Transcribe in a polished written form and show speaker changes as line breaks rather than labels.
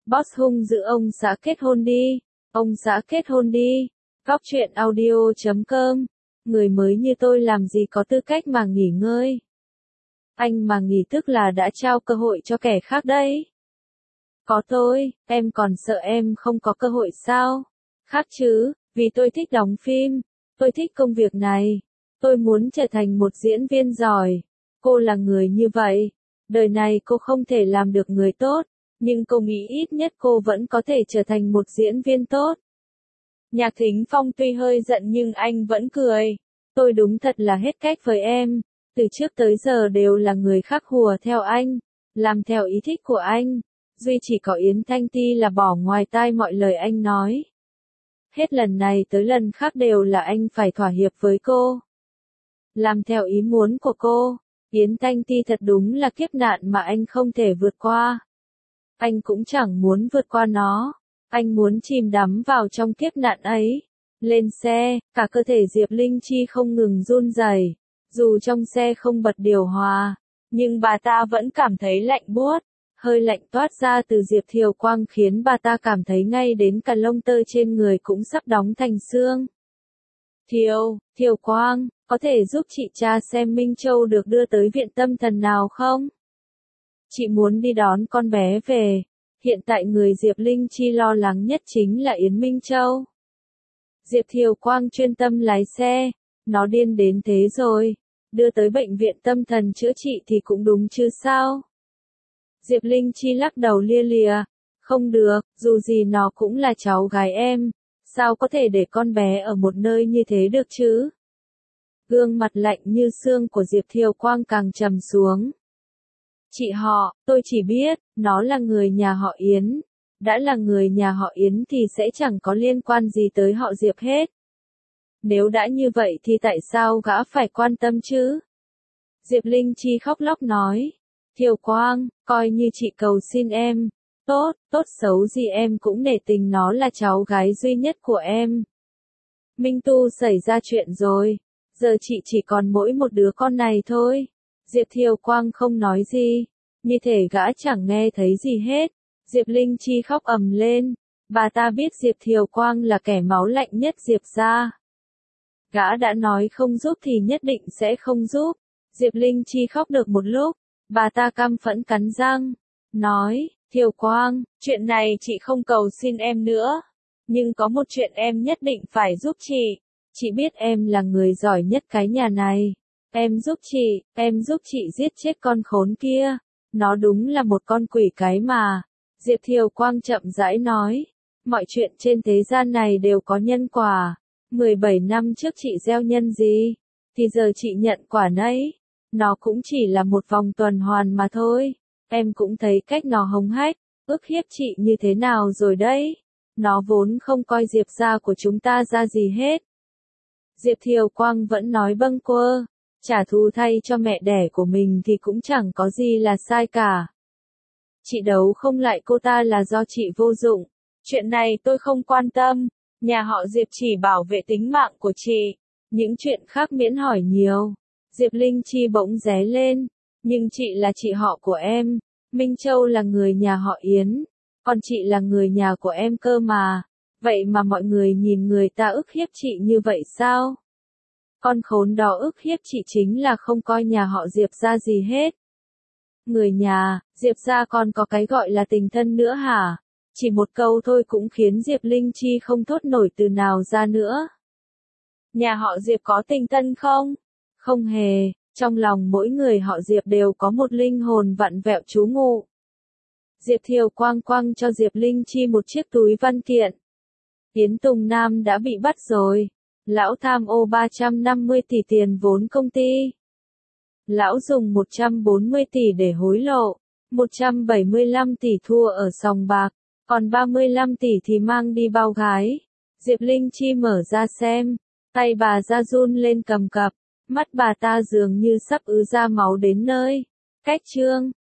Boss hung dữ ông xã kết hôn đi. Ông xã kết hôn đi. Góc truyện audio.com. Người mới như tôi làm gì có tư cách mà nghỉ ngơi. Anh mà nghỉ tức là đã trao cơ hội cho kẻ khác đấy. Có tôi, em còn sợ em không có cơ hội sao? Khác chứ, vì tôi thích đóng phim. Tôi thích công việc này. Tôi muốn trở thành một diễn viên giỏi. Cô là người như vậy. Đời này cô không thể làm được người tốt. Nhưng cô nghĩ ít nhất cô vẫn có thể trở thành một diễn viên tốt. Nhạc Thính Phong tuy hơi giận nhưng anh vẫn cười. Tôi đúng thật là hết cách với em. Từ trước tới giờ đều là người khác hùa theo anh. Làm theo ý thích của anh. Duy chỉ có Yến Thanh Ti là bỏ ngoài tai mọi lời anh nói. Hết lần này tới lần khác đều là anh phải thỏa hiệp với cô. Làm theo ý muốn của cô. Yến Thanh Ti thật đúng là kiếp nạn mà anh không thể vượt qua. Anh cũng chẳng muốn vượt qua nó. Anh muốn chìm đắm vào trong kiếp nạn ấy. Lên xe, cả cơ thể Diệp Linh Chi không ngừng run rẩy. Dù trong xe không bật điều hòa, nhưng bà ta vẫn cảm thấy lạnh buốt. Hơi lạnh toát ra từ Diệp Thiều Quang khiến bà ta cảm thấy ngay đến cả lông tơ trên người cũng sắp đóng thành xương. Thiều Quang, có thể giúp chị tra xem Minh Châu được đưa tới viện tâm thần nào không? Chị muốn đi đón con bé về. Hiện tại người Diệp Linh Chi lo lắng nhất chính là Yến Minh Châu. Diệp Thiều Quang chuyên tâm lái xe. Nó điên đến thế rồi. Đưa tới bệnh viện tâm thần chữa trị thì cũng đúng chứ sao? Diệp Linh Chi lắc đầu lia lịa. Không được, dù gì nó cũng là cháu gái em. Sao có thể để con bé ở một nơi như thế được chứ? Gương mặt lạnh như xương của Diệp Thiều Quang càng trầm xuống. Chị họ, tôi chỉ biết, nó là người nhà họ Yến. Đã là người nhà họ Yến thì sẽ chẳng có liên quan gì tới họ Diệp hết. Nếu đã như vậy thì tại sao gã phải quan tâm chứ? Diệp Linh Chi khóc lóc nói. Thiều Quang, coi như chị cầu xin em. Tốt xấu gì em cũng nể tình nó là cháu gái duy nhất của em. Minh Tu xảy ra chuyện rồi. Giờ chị chỉ còn mỗi một đứa con này thôi. Diệp Thiều Quang không nói gì. Như thể gã chẳng nghe thấy gì hết. Diệp Linh Chi khóc ầm lên. Bà ta biết Diệp Thiều Quang là kẻ máu lạnh nhất Diệp gia. Gã đã nói không giúp thì nhất định sẽ không giúp. Diệp Linh Chi khóc được một lúc. Bà ta căm phẫn cắn răng. Nói, Thiều Quang, chuyện này chị không cầu xin em nữa. Nhưng có một chuyện em nhất định phải giúp chị. Chị biết em là người giỏi nhất cái nhà này. Em giúp chị giết chết con khốn kia. Nó đúng là một con quỷ cái mà. Diệp Thiều Quang chậm rãi nói. Mọi chuyện trên thế gian này đều có nhân quả. 17 năm trước chị gieo nhân gì, thì giờ chị nhận quả nấy. Nó cũng chỉ là một vòng tuần hoàn mà thôi. Em cũng thấy cách nó hống hách, ức hiếp chị như thế nào rồi đấy. Nó vốn không coi Diệp gia của chúng ta ra gì hết. Diệp Thiều Quang vẫn nói bâng quơ. Trả thù thay cho mẹ đẻ của mình thì cũng chẳng có gì là sai cả. Chị đấu không lại cô ta là do chị vô dụng. Chuyện này tôi không quan tâm. Nhà họ Diệp chỉ bảo vệ tính mạng của chị. Những chuyện khác miễn hỏi nhiều. Diệp Linh Chi bỗng ré lên. Nhưng chị là chị họ của em. Minh Châu là người nhà họ Yến. Còn chị là người nhà của em cơ mà. Vậy mà mọi người nhìn người ta ức hiếp chị như vậy sao? Con khốn đó ức hiếp chị chính là không coi nhà họ Diệp ra gì hết. Người nhà, Diệp gia còn có cái gọi là tình thân nữa hả? Chỉ một câu thôi cũng khiến Diệp Linh Chi không thốt nổi từ nào ra nữa. Nhà họ Diệp có tình thân không? Không hề, trong lòng mỗi người họ Diệp đều có một linh hồn vặn vẹo trú ngụ. Diệp Thiều Quang quăng cho Diệp Linh Chi một chiếc túi văn kiện. Yến Tùng Nam đã bị bắt rồi. Lão tham ô 350 tỷ tiền vốn công ty. Lão dùng 140 tỷ để hối lộ. 175 tỷ thua ở sòng bạc. Còn 35 tỷ thì mang đi bao gái. Diệp Linh Chi mở ra xem. Tay bà ra run lên cầm cập. Mắt bà ta dường như sắp ứ ra máu đến nơi. Cách chương.